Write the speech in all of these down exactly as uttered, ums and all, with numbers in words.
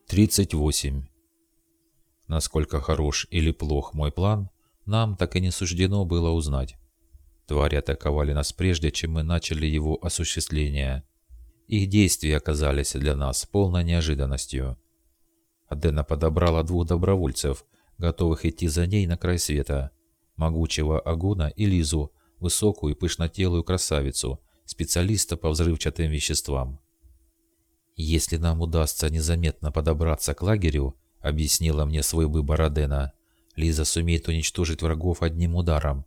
тридцать восемь. Насколько хорош или плох мой план, нам так и не суждено было узнать. Твари атаковали нас прежде, чем мы начали его осуществление. Их действия оказались для нас полной неожиданностью. Адена подобрала двух добровольцев, готовых идти за ней на край света. Могучего Агуна и Лизу, высокую пышнотелую красавицу, специалиста по взрывчатым веществам. «Если нам удастся незаметно подобраться к лагерю, — объяснила мне свой выбор Адена, — Лиза сумеет уничтожить врагов одним ударом».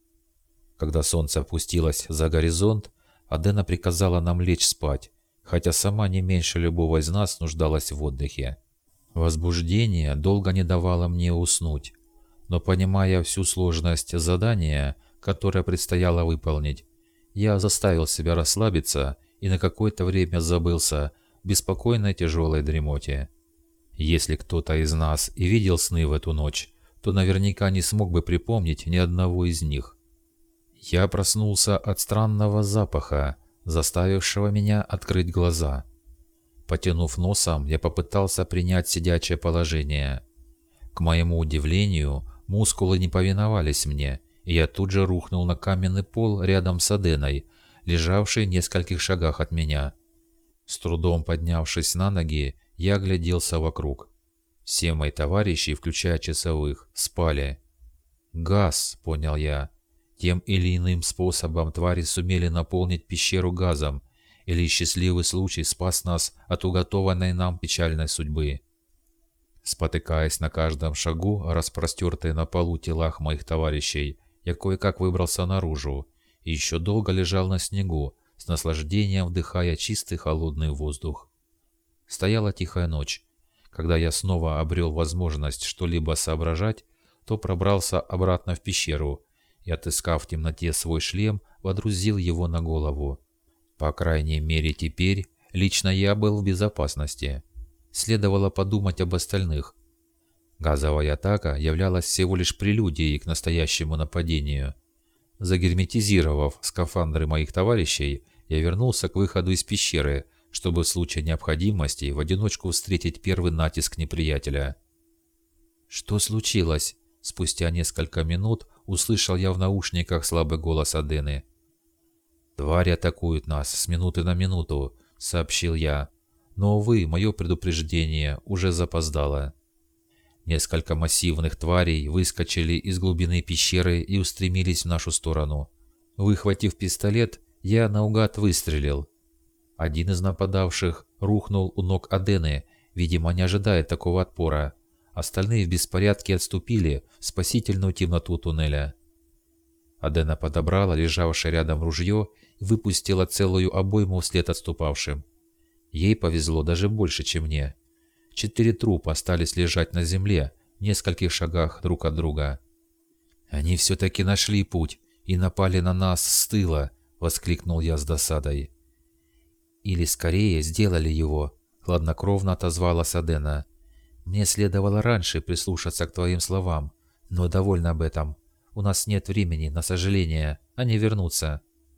Когда солнце опустилось за горизонт, Адена приказала нам лечь спать, хотя сама не меньше любого из нас нуждалась в отдыхе. Возбуждение долго не давало мне уснуть, но, понимая всю сложность задания, которое предстояло выполнить, я заставил себя расслабиться и на какое-то время забылся в беспокойной тяжелой дремоте. Если кто-то из нас и видел сны в эту ночь, то наверняка не смог бы припомнить ни одного из них. Я проснулся от странного запаха, заставившего меня открыть глаза. Потянув носом, я попытался принять сидячее положение. К моему удивлению, мускулы не повиновались мне, и я тут же рухнул на каменный пол рядом с Аденой, лежавшей в нескольких шагах от меня. С трудом поднявшись на ноги, я огляделся вокруг. Все мои товарищи, включая часовых, спали. «Газ», — понял я. Тем или иным способом твари сумели наполнить пещеру газом, или счастливый случай спас нас от уготованной нам печальной судьбы. Спотыкаясь на каждом шагу, распростертые на полу телах моих товарищей, я кое-как выбрался наружу и еще долго лежал на снегу, с наслаждением вдыхая чистый холодный воздух. Стояла тихая ночь. Когда я снова обрел возможность что-либо соображать, то пробрался обратно в пещеру и, отыскав в темноте свой шлем, водрузил его на голову. По крайней мере теперь лично я был в безопасности. Следовало подумать об остальных. Газовая атака являлась всего лишь прелюдией к настоящему нападению. Загерметизировав скафандры моих товарищей, я вернулся к выходу из пещеры, чтобы в случае необходимости в одиночку встретить первый натиск неприятеля. «Что случилось?» Спустя несколько минут услышал я в наушниках слабый голос Адены. «Твари атакуют нас с минуты на минуту», — сообщил я. Но, увы, мое предупреждение уже запоздало. Несколько массивных тварей выскочили из глубины пещеры и устремились в нашу сторону. Выхватив пистолет, я наугад выстрелил. Один из нападавших рухнул у ног Адены, видимо, не ожидая такого отпора. Остальные в беспорядке отступили в спасительную темноту туннеля. Адена подобрала лежавшее рядом ружье и выпустила целую обойму вслед отступавшим. Ей повезло даже больше, чем мне. Четыре трупа остались лежать на земле в нескольких шагах друг от друга. «Они все-таки нашли путь и напали на нас с тыла!» — воскликнул я с досадой. «Или скорее сделали его!» — хладнокровно отозвалась Адена. «Мне следовало раньше прислушаться к твоим словам, но довольно об этом. У нас нет времени, на сожаление, они вернутся».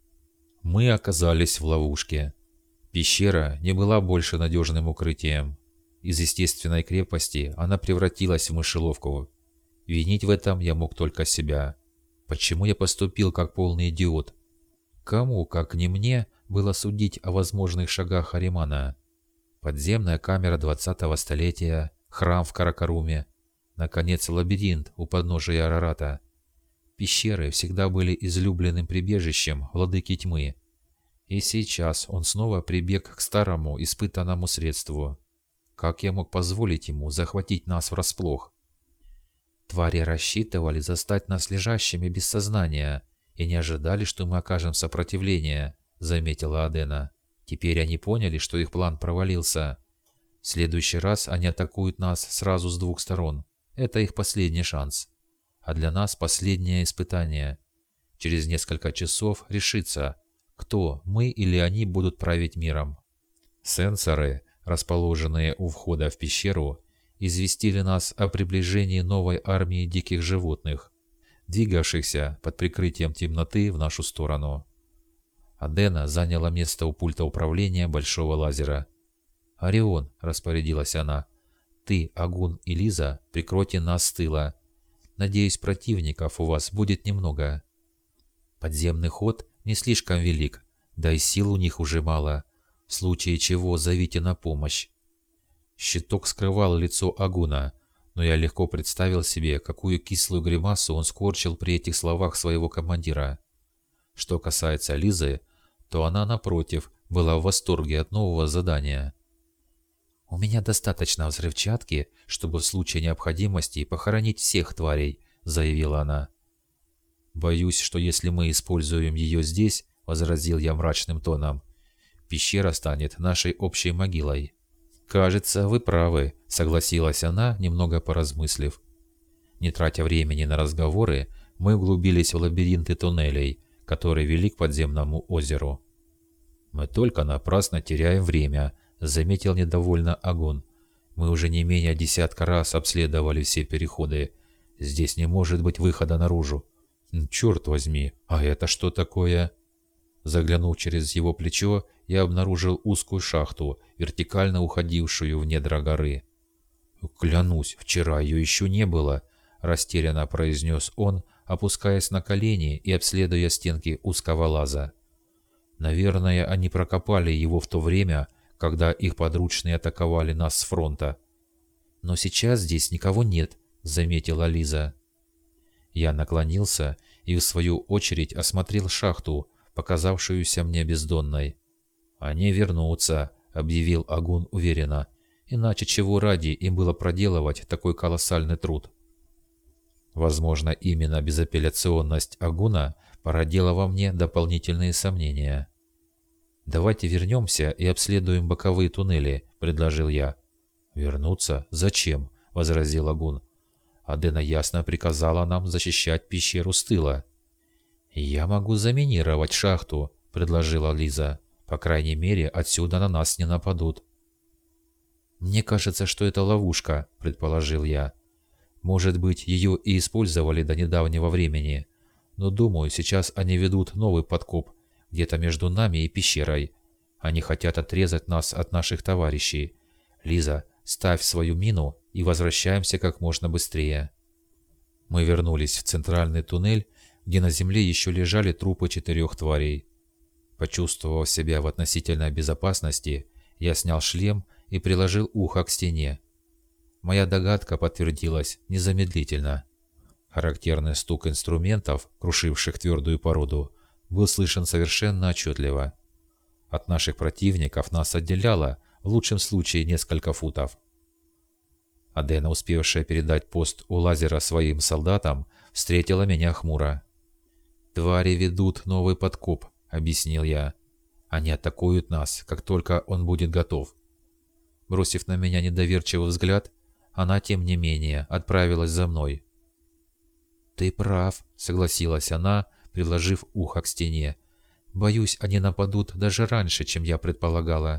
Мы оказались в ловушке. Пещера не была больше надежным укрытием. Из естественной крепости она превратилась в мышеловку. Винить в этом я мог только себя. Почему я поступил как полный идиот? Кому, как не мне, было судить о возможных шагах Аримана? Подземная камера двадцатого столетия, храм в Каракаруме, наконец лабиринт у подножия Арарата. Пещеры всегда были излюбленным прибежищем владыки тьмы. И сейчас он снова прибег к старому испытанному средству. Как я мог позволить ему захватить нас врасплох? Твари рассчитывали застать нас лежащими без сознания и не ожидали, что мы окажем сопротивление, заметила Адена. Теперь они поняли, что их план провалился. В следующий раз они атакуют нас сразу с двух сторон. Это их последний шанс. А для нас последнее испытание. Через несколько часов решится, кто, мы или они, будут править миром. Сенсоры, расположенные у входа в пещеру, известили нас о приближении новой армии диких животных, двигавшихся под прикрытием темноты в нашу сторону. Адена заняла место у пульта управления большого лазера. «Орион», — распорядилась она, Ты, Агун и Лиза, прикройте нас с тыла. Надеюсь, противников у вас будет немного. Подземный ход не слишком велик, да и сил у них уже мало. В случае чего зовите на помощь». Щиток скрывал лицо Агуна, но я легко представил себе, какую кислую гримасу он скорчил при этих словах своего командира. Что касается Лизы, то она, напротив, была в восторге от нового задания. «У меня достаточно взрывчатки, чтобы в случае необходимости похоронить всех тварей», — заявила она. «Боюсь, что если мы используем ее здесь, — возразил я мрачным тоном, — пещера станет нашей общей могилой». «Кажется, вы правы», — согласилась она, немного поразмыслив. Не тратя времени на разговоры, мы углубились в лабиринты туннелей, которые вели к подземному озеру. «Мы только напрасно теряем время», — заметил недовольно Агун. «Мы уже не менее десятка раз обследовали все переходы. Здесь не может быть выхода наружу». «Черт возьми, а это что такое?» Заглянув через его плечо, я обнаружил узкую шахту, вертикально уходившую в недра горы. «Клянусь, вчера ее еще не было», — растерянно произнес он, опускаясь на колени и обследуя стенки узкого лаза. «Наверное, они прокопали его в то время, когда их подручные атаковали нас с фронта». «Но сейчас здесь никого нет», — заметила Лиза. Я наклонился и, в свою очередь, осмотрел шахту, показавшуюся мне бездонной. «Они вернутся», — объявил Агун уверенно, «иначе чего ради им было проделывать такой колоссальный труд?» Возможно, именно безапелляционность Агуна породила во мне дополнительные сомнения. «Давайте вернемся и обследуем боковые туннели», — предложил я. «Вернуться? Зачем?» — возразил Агун. «Адена ясно приказала нам защищать пещеру с тыла». «Я могу заминировать шахту», — предложила Лиза. «По крайней мере, отсюда на нас не нападут». «Мне кажется, что это ловушка», — предположил я. «Может быть, ее и использовали до недавнего времени. Но, думаю, сейчас они ведут новый подкоп, где-то между нами и пещерой. Они хотят отрезать нас от наших товарищей. Лиза, ставь свою мину и возвращаемся как можно быстрее». Мы вернулись в центральный туннель, где на земле еще лежали трупы четырех тварей. Почувствовав себя в относительной безопасности, я снял шлем и приложил ухо к стене. Моя догадка подтвердилась незамедлительно. Характерный стук инструментов, крушивших твердую породу, был слышен совершенно отчетливо. От наших противников нас отделяло, в лучшем случае, несколько футов. Адена, успевшая передать пост у лазера своим солдатам, встретила меня хмуро. «Твари ведут новый подкоп», — объяснил я. «Они атакуют нас, как только он будет готов». Бросив на меня недоверчивый взгляд, она, тем не менее, отправилась за мной. «Ты прав», — согласилась она, приложив ухо к стене. «Боюсь, они нападут даже раньше, чем я предполагала».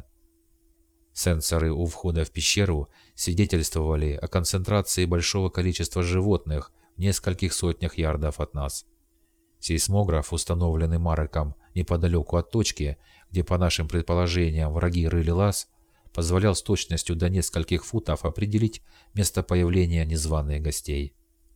Сенсоры у входа в пещеру свидетельствовали о концентрации большого количества животных в нескольких сотнях ярдов от нас. Сейсмограф, установленный Мареком неподалеку от точки, где, по нашим предположениям, враги рыли лаз, позволял с точностью до нескольких футов определить место появления незваных гостей.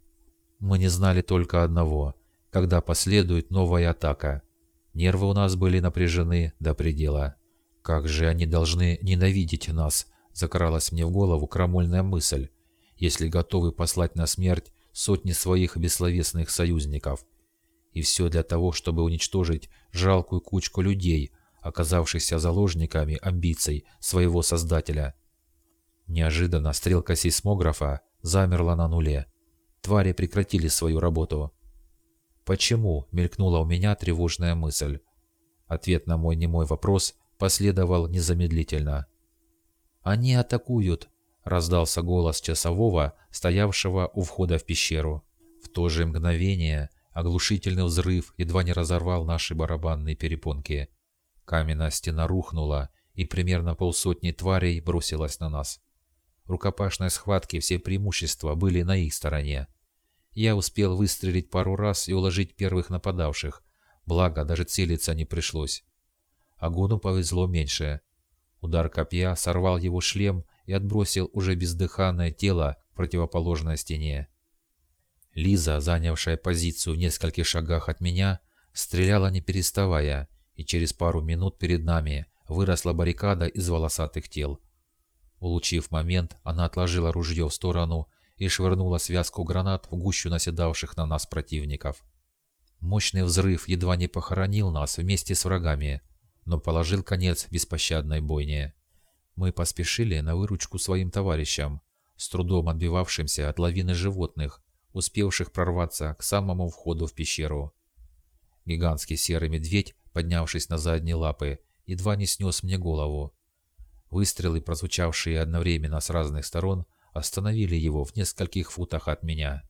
Мы не знали только одного, когда последует новая атака. Нервы у нас были напряжены до предела. «Как же они должны ненавидеть нас!» — закралась мне в голову крамольная мысль, если готовы послать на смерть сотни своих бессловесных союзников. И все для того, чтобы уничтожить жалкую кучку людей, оказавшихся заложниками амбиций своего создателя. Неожиданно стрелка сейсмографа замерла на нуле. Твари прекратили свою работу. «Почему?» — мелькнула у меня тревожная мысль. Ответ на мой немой вопрос последовал незамедлительно. «Они атакуют!» — раздался голос часового, стоявшего у входа в пещеру. В то же мгновение оглушительный взрыв едва не разорвал наши барабанные перепонки. Каменная стена рухнула, и примерно полсотни тварей бросилась на нас. В рукопашной схватке все преимущества были на их стороне. Я успел выстрелить пару раз и уложить первых нападавших, благо даже целиться не пришлось. Агуну повезло меньше. Удар копья сорвал его шлем, и отбросил уже бездыханное тело к противоположной стене. Лиза, занявшая позицию в нескольких шагах от меня, стреляла не переставая, и через пару минут перед нами выросла баррикада из волосатых тел. Улучив момент, она отложила ружье в сторону и швырнула связку гранат в гущу наседавших на нас противников. Мощный взрыв едва не похоронил нас вместе с врагами, но положил конец беспощадной бойне. Мы поспешили на выручку своим товарищам, с трудом отбивавшимся от лавины животных, успевших прорваться к самому входу в пещеру. Гигантский серый медведь, поднявшись на задние лапы, едва не снес мне голову. Выстрелы, прозвучавшие одновременно с разных сторон, остановили его в нескольких футах от меня.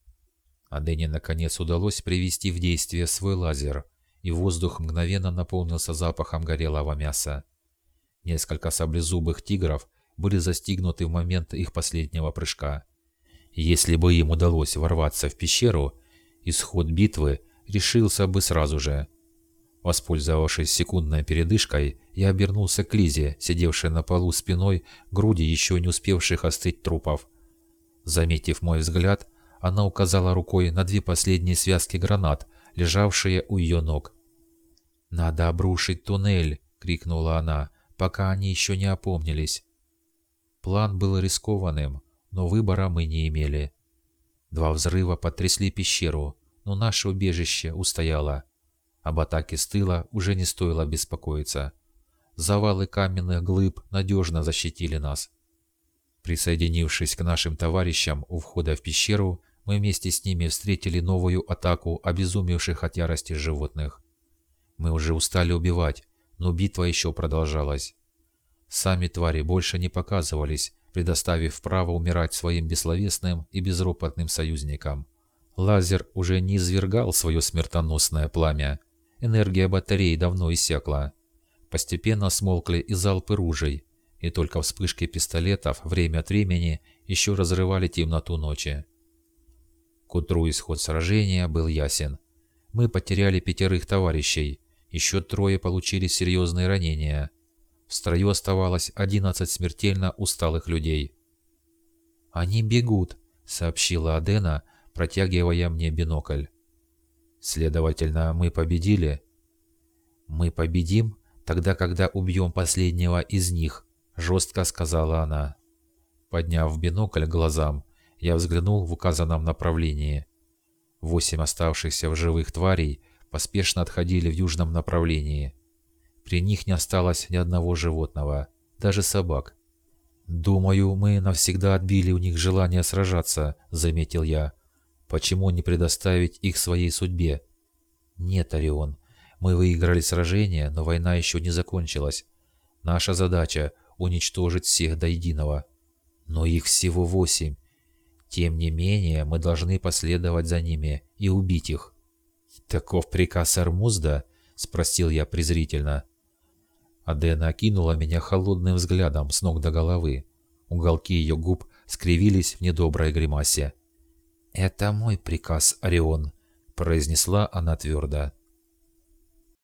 Адене наконец удалось привести в действие свой лазер, и воздух мгновенно наполнился запахом горелого мяса. Несколько саблезубых тигров были застигнуты в момент их последнего прыжка. Если бы им удалось ворваться в пещеру, исход битвы решился бы сразу же. Воспользовавшись секундной передышкой, я обернулся к Лизе, сидевшей на полу спиной к груди еще не успевших остыть трупов. Заметив мой взгляд, она указала рукой на две последние связки гранат, лежавшие у ее ног. «Надо обрушить туннель!» — крикнула она, пока они еще не опомнились. План был рискованным, но выбора мы не имели. Два взрыва потрясли пещеру, но наше убежище устояло. Об атаке с тыла уже не стоило беспокоиться. Завалы каменных глыб надежно защитили нас. Присоединившись к нашим товарищам у входа в пещеру, мы вместе с ними встретили новую атаку обезумевших от ярости животных. Мы уже устали убивать, но битва еще продолжалась. Сами твари больше не показывались, предоставив право умирать своим бессловесным и безропотным союзникам. Лазер уже не извергал свое смертоносное пламя. Энергия батарей давно иссякла. Постепенно смолкли и залпы ружей, и только вспышки пистолетов время от времени еще разрывали темноту ночи. К утру исход сражения был ясен. Мы потеряли пятерых товарищей, еще трое получили серьезные ранения. В строю оставалось одиннадцать смертельно усталых людей. «Они бегут», — сообщила Адена, протягивая мне бинокль. «Следовательно, мы победили?» «Мы победим тогда, когда убьем последнего из них», — жестко сказала она. Подняв бинокль к глазам, я взглянул в указанном направлении. Восемь оставшихся в живых тварей поспешно отходили в южном направлении. При них не осталось ни одного животного, даже собак. «Думаю, мы навсегда отбили у них желание сражаться», — заметил я. «Почему не предоставить их своей судьбе?» «Нет, Орион, мы выиграли сражение, но война еще не закончилась. Наша задача — уничтожить всех до единого. Но их всего восемь. Тем не менее, мы должны последовать за ними и убить их». «Таков приказ Армузда?» — спросил я презрительно. Адена окинула меня холодным взглядом с ног до головы. Уголки ее губ скривились в недоброй гримасе. «Это мой приказ, Орион», — произнесла она твердо.